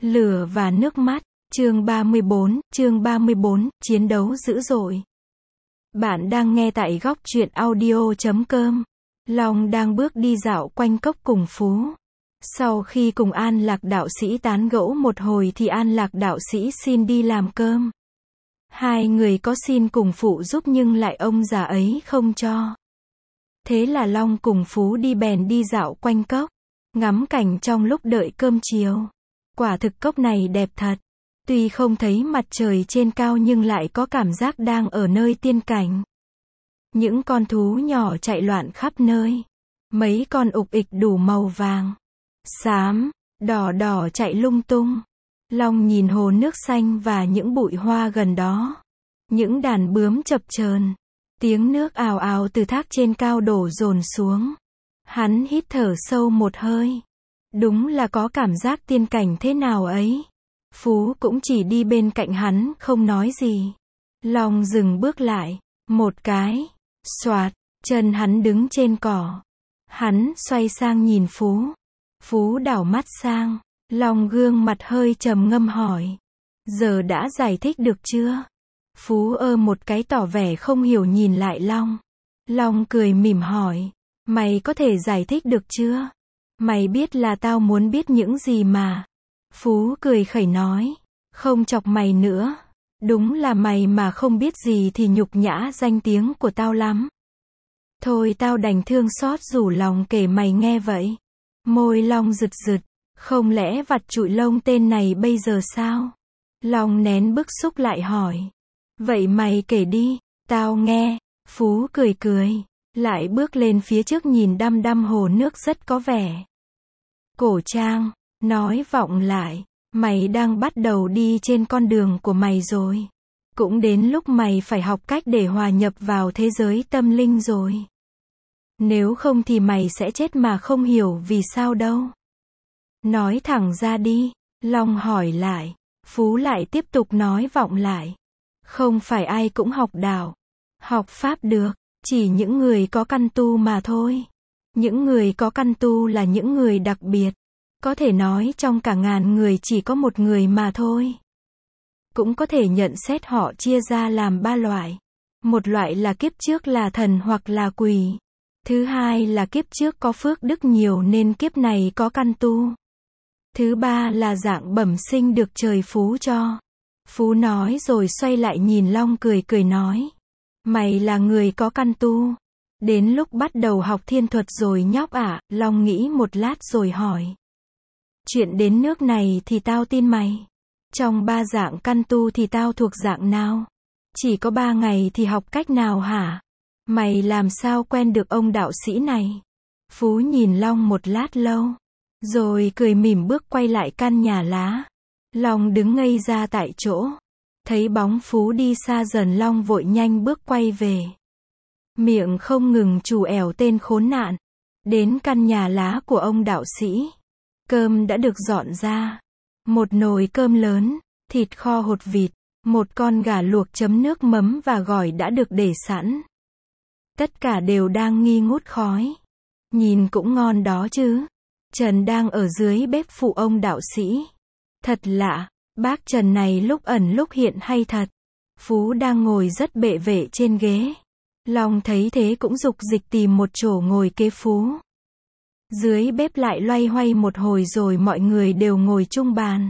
Lửa và nước mắt, chương 34, chiến đấu dữ dội. Bạn đang nghe tại góc truyện audio.com. Long đang bước đi dạo quanh cốc cùng Phú. Sau khi cùng An Lạc đạo sĩ tán gẫu một hồi thì An Lạc đạo sĩ xin đi làm cơm. Hai người có xin cùng phụ giúp nhưng lại ông già ấy không cho. Thế là Long cùng Phú bèn đi dạo quanh cốc, ngắm cảnh trong lúc đợi cơm chiều. Quả thực cốc này đẹp thật. Tuy không thấy mặt trời trên cao nhưng lại có cảm giác đang ở nơi tiên cảnh. Những con thú nhỏ chạy loạn khắp nơi. Mấy con ục ịch đủ màu vàng, xám, đỏ chạy lung tung. Long nhìn hồ nước xanh và những bụi hoa gần đó. Những đàn bướm chập chờn. Tiếng nước ào ào từ thác trên cao đổ dồn xuống. Hắn hít thở sâu một hơi. Đúng là có cảm giác tiên cảnh thế nào ấy. Phú cũng chỉ đi bên cạnh hắn không nói gì. Long dừng bước lại. Một cái. Xoạt. Chân hắn đứng trên cỏ. Hắn xoay sang nhìn Phú. Phú đảo mắt sang. Long gương mặt hơi trầm ngâm hỏi. Giờ đã giải thích được chưa? Phú một cái tỏ vẻ không hiểu nhìn lại Long. Long cười mỉm hỏi. Mày có thể giải thích được chưa? Mày biết là tao muốn biết những gì mà. Phú cười khẩy nói. Không chọc mày nữa. Đúng là mày mà không biết gì thì nhục nhã danh tiếng của tao lắm. Thôi tao đành thương xót rủ lòng kể mày nghe vậy. Môi Long rực rực. Không lẽ vặt trụi lông tên này bây giờ sao? Long nén bức xúc lại hỏi. Vậy mày kể đi, tao nghe. Phú cười. Lại bước lên phía trước nhìn đăm đăm hồ nước rất có vẻ cổ trang, nói vọng lại. Mày đang bắt đầu đi trên con đường của mày rồi. Cũng đến lúc mày phải học cách để hòa nhập vào thế giới tâm linh rồi. Nếu không thì mày sẽ chết mà không hiểu vì sao đâu. Nói thẳng ra đi, Long hỏi lại. Phú lại tiếp tục nói vọng lại. Không phải ai cũng học đạo, học pháp được, chỉ những người có căn tu mà thôi. Những người có căn tu là những người đặc biệt. Có thể nói trong cả ngàn người chỉ có một người mà thôi. Cũng có thể nhận xét họ chia ra làm ba loại. Một loại là kiếp trước là thần hoặc là quỷ. Thứ hai là kiếp trước có phước đức nhiều nên kiếp này có căn tu. Thứ ba là dạng bẩm sinh được trời phú cho. Phú nói rồi xoay lại nhìn Long cười nói. Mày là người có căn tu. Đến lúc bắt đầu học thiên thuật rồi nhóc ạ. Long nghĩ một lát rồi hỏi. Chuyện đến nước này thì tao tin mày. Trong ba dạng căn tu thì tao thuộc dạng nào? Chỉ có 3 ngày thì học cách nào hả? Mày làm sao quen được ông đạo sĩ này? Phú nhìn Long một lát lâu. Rồi cười mỉm bước quay lại căn nhà lá. Long đứng ngây ra tại chỗ. Thấy bóng Phú đi xa dần Long vội nhanh bước quay về. Miệng không ngừng trù ẻo tên khốn nạn. Đến căn nhà lá của ông đạo sĩ. Cơm đã được dọn ra. Một nồi cơm lớn, thịt kho hột vịt, một con gà luộc chấm nước mắm và gỏi đã được để sẵn. Tất cả đều đang nghi ngút khói. Nhìn cũng ngon đó chứ. Trần đang ở dưới bếp phụ ông đạo sĩ. Thật lạ, bác Trần này lúc ẩn lúc hiện hay thật. Phú đang ngồi rất bệ vệ trên ghế. Long thấy thế cũng dục dịch tìm một chỗ ngồi kế Phú. Dưới bếp lại loay hoay một hồi rồi mọi người đều ngồi chung bàn.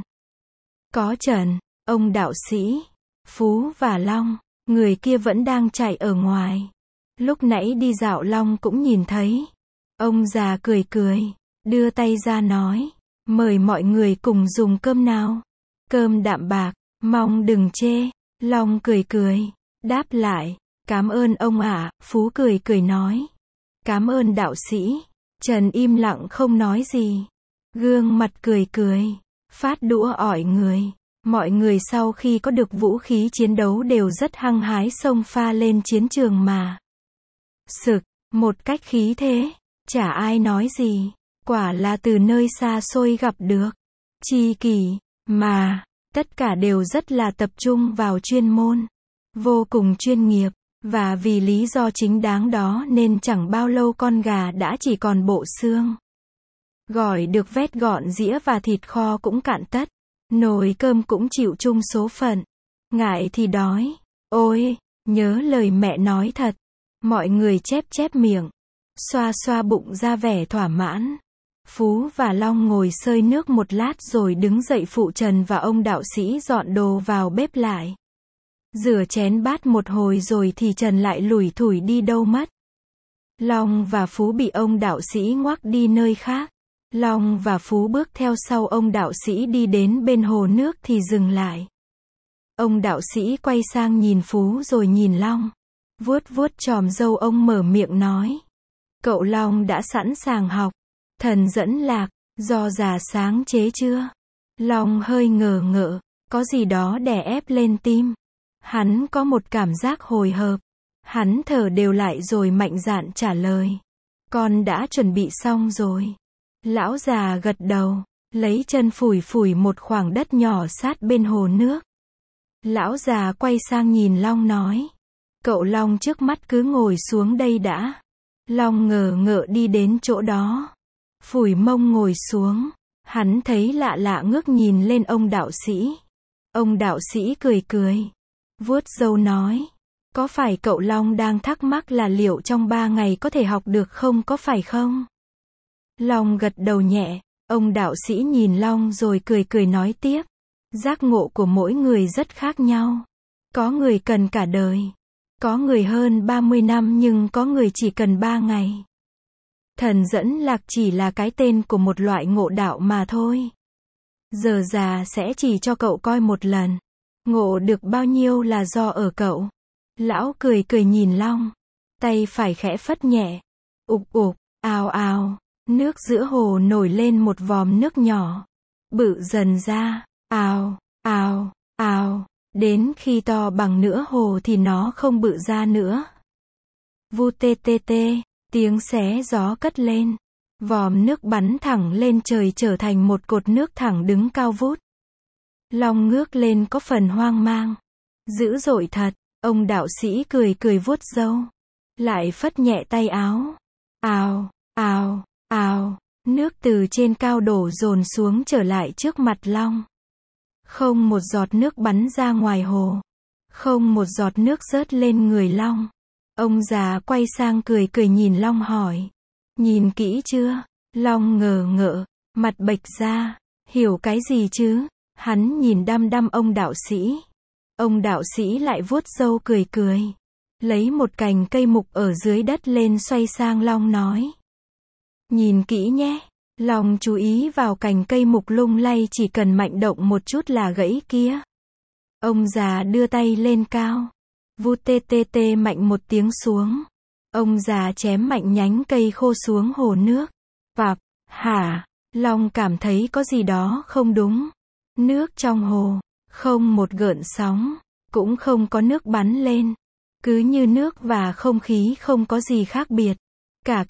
Có Trần, ông đạo sĩ, Phú và Long. Người kia vẫn đang chạy ở ngoài. Lúc nãy đi dạo Long cũng nhìn thấy. Ông già cười, đưa tay ra nói. Mời mọi người cùng dùng cơm nào. Cơm đạm bạc, mong đừng chê. Long cười, đáp lại. Cảm ơn ông ạ. Phú cười nói. Cảm ơn đạo sĩ. Trần im lặng không nói gì. Gương mặt cười, phát đũa ỏi người. Mọi người sau khi có được vũ khí chiến đấu đều rất hăng hái xông pha lên chiến trường mà. Sực, một cách khí thế. Chả ai nói gì. Quả là từ nơi xa xôi gặp được. Tri kỷ, mà. Tất cả đều rất là tập trung vào chuyên môn. Vô cùng chuyên nghiệp. Và vì lý do chính đáng đó nên chẳng bao lâu con gà đã chỉ còn bộ xương. Gỏi được vét gọn dĩa và thịt kho cũng cạn tất. Nồi cơm cũng chịu chung số phận. Ngại thì đói. Ôi, nhớ lời mẹ nói thật. Mọi người chép chép miệng. Xoa xoa bụng ra vẻ thỏa mãn. Phú và Long ngồi xơi nước một lát rồi đứng dậy phụ Trần và ông đạo sĩ dọn đồ vào bếp lại. Rửa chén bát một hồi rồi thì Trần lại lủi thủi đi đâu mất. Long và Phú bị ông đạo sĩ ngoắc đi nơi khác. Long và Phú bước theo sau ông đạo sĩ đi đến bên hồ nước thì dừng lại. Ông đạo sĩ quay sang nhìn Phú rồi nhìn Long. Vuốt vuốt chòm râu ông mở miệng nói. Cậu Long đã sẵn sàng học thần dẫn lạc do già sáng chế chưa? Long hơi ngờ ngợ, có gì đó đè ép lên tim. Hắn có một cảm giác hồi hộp. Hắn thở đều lại rồi mạnh dạn trả lời. Con đã chuẩn bị xong rồi. Lão già gật đầu, lấy chân phủi phủi một khoảng đất nhỏ sát bên hồ nước. Lão già quay sang nhìn Long nói. Cậu Long trước mắt cứ ngồi xuống đây đã. Long ngờ ngợ đi đến chỗ đó. Phủi mông ngồi xuống. Hắn thấy lạ lạ ngước nhìn lên ông đạo sĩ. Ông đạo sĩ cười cười. Vuốt râu nói. Có phải cậu Long đang thắc mắc là liệu trong 3 ngày có thể học được không, có phải không? Long gật đầu nhẹ. Ông đạo sĩ nhìn Long rồi cười cười nói tiếp. Giác ngộ của mỗi người rất khác nhau. Có người cần cả đời. Có người hơn 30 năm nhưng có người chỉ cần 3 ngày. Thần dẫn lạc chỉ là cái tên của một loại ngộ đạo mà thôi. Giờ già sẽ chỉ cho cậu coi một lần. Ngộ được bao nhiêu là do ở cậu. Lão cười cười nhìn Long. Tay phải khẽ phất nhẹ. Ục ục, ào ào. Nước giữa hồ nổi lên một vòm nước nhỏ. Bự dần ra. Ào, ào, ào. Đến khi to bằng nửa hồ thì nó không bự ra nữa. Vu tê tê tê. Tiếng xé gió cất lên. Vòm nước bắn thẳng lên trời trở thành một cột nước thẳng đứng cao vút. Long ngước lên có phần hoang mang. Dữ dội thật. Ông đạo sĩ cười cười vuốt râu. Lại phất nhẹ tay áo. Ào, ào, ào. Nước từ trên cao đổ dồn xuống trở lại trước mặt Long. Không một giọt nước bắn ra ngoài hồ. Không một giọt nước rớt lên người Long. Ông già quay sang cười cười nhìn Long hỏi. Nhìn kỹ chưa? Long ngờ ngợ, mặt bệch ra. Hiểu cái gì chứ? Hắn nhìn đăm đăm ông đạo sĩ. Ông đạo sĩ lại vuốt râu cười cười. Lấy một cành cây mục ở dưới đất lên xoay sang Long nói. Nhìn kỹ nhé. Long chú ý vào cành cây mục lung lay, chỉ cần mạnh động một chút là gãy kia. Ông già đưa tay lên cao. Vu tê tê tê mạnh một tiếng xuống. Ông già chém mạnh nhánh cây khô xuống hồ nước. Vạp, hả? Long cảm thấy có gì đó không đúng. Nước trong hồ, không một gợn sóng, cũng không có nước bắn lên. Cứ như nước và không khí không có gì khác biệt. Cả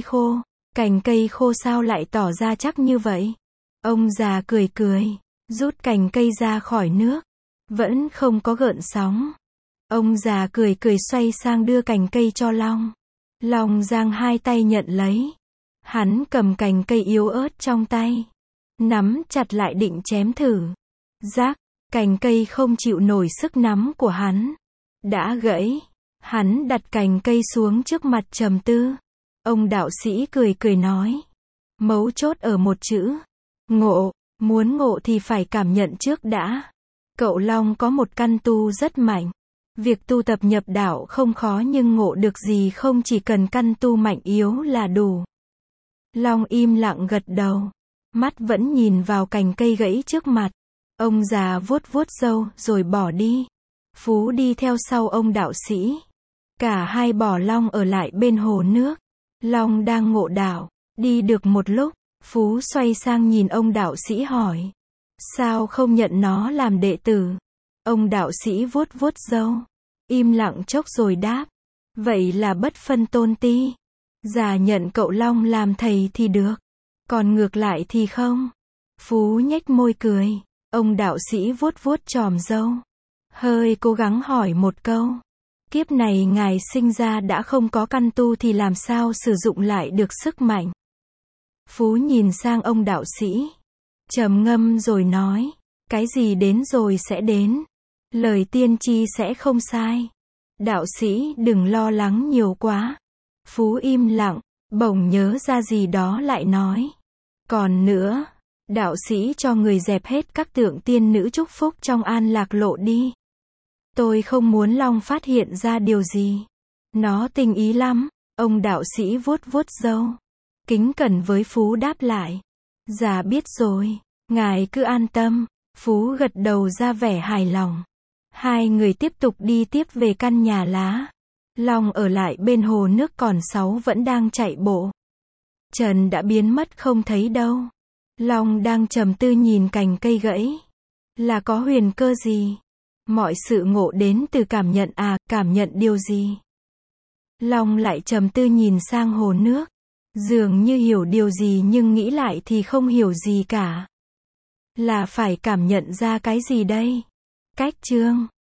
cành cây khô sao lại tỏ ra chắc như vậy? Ông già cười cười, rút cành cây ra khỏi nước. Vẫn không có gợn sóng. Ông già cười cười xoay sang đưa cành cây cho Long. Long giang hai tay nhận lấy. Hắn cầm cành cây yếu ớt trong tay. Nắm chặt lại định chém thử. Rác, cành cây không chịu nổi sức nắm của hắn. Đã gãy. Hắn đặt cành cây xuống trước mặt trầm tư. Ông đạo sĩ cười cười nói. Mấu chốt ở một chữ. Ngộ, muốn ngộ thì phải cảm nhận trước đã. Cậu Long có một căn tu rất mạnh. Việc tu tập nhập đạo không khó nhưng ngộ được gì không chỉ cần căn tu mạnh yếu là đủ. Long im lặng gật đầu. Mắt vẫn nhìn vào cành cây gãy trước mặt. Ông già vuốt vuốt râu rồi bỏ đi. Phú đi theo sau ông đạo sĩ. Cả hai bỏ Long ở lại bên hồ nước. Long đang ngộ đạo. Đi được một lúc, Phú xoay sang nhìn ông đạo sĩ hỏi. Sao không nhận nó làm đệ tử? Ông đạo sĩ vuốt vuốt râu. Im lặng chốc rồi đáp. Vậy là bất phân tôn ti. Già nhận cậu Long làm thầy thì được. Còn ngược lại thì không. Phú nhếch môi cười. Ông đạo sĩ vuốt vuốt chòm râu. Hơi cố gắng hỏi một câu. Kiếp này ngài sinh ra đã không có căn tu thì làm sao sử dụng lại được sức mạnh? Phú nhìn sang ông đạo sĩ. Trầm ngâm rồi nói. Cái gì đến rồi sẽ đến. Lời tiên tri sẽ không sai. Đạo sĩ đừng lo lắng nhiều quá. Phú im lặng, bỗng nhớ ra gì đó lại nói. Còn nữa, đạo sĩ cho người dẹp hết các tượng tiên nữ chúc phúc trong An Lạc Lộ đi. Tôi không muốn Long phát hiện ra điều gì. Nó tình ý lắm. Ông đạo sĩ vuốt vuốt râu. Kính cẩn với Phú đáp lại. Dạ biết rồi, ngài cứ an tâm. Phú gật đầu ra vẻ hài lòng. Hai người tiếp tục đi tiếp về căn nhà lá. Long ở lại bên hồ nước còn 6 vẫn đang chạy bộ. Trần đã biến mất không thấy đâu. Long đang trầm tư nhìn cành cây gãy. Là có huyền cơ gì? Mọi sự ngộ đến từ cảm nhận à, cảm nhận điều gì? Long lại trầm tư nhìn sang hồ nước. Dường như hiểu điều gì nhưng nghĩ lại thì không hiểu gì cả. Là phải cảm nhận ra cái gì đây? Cách chương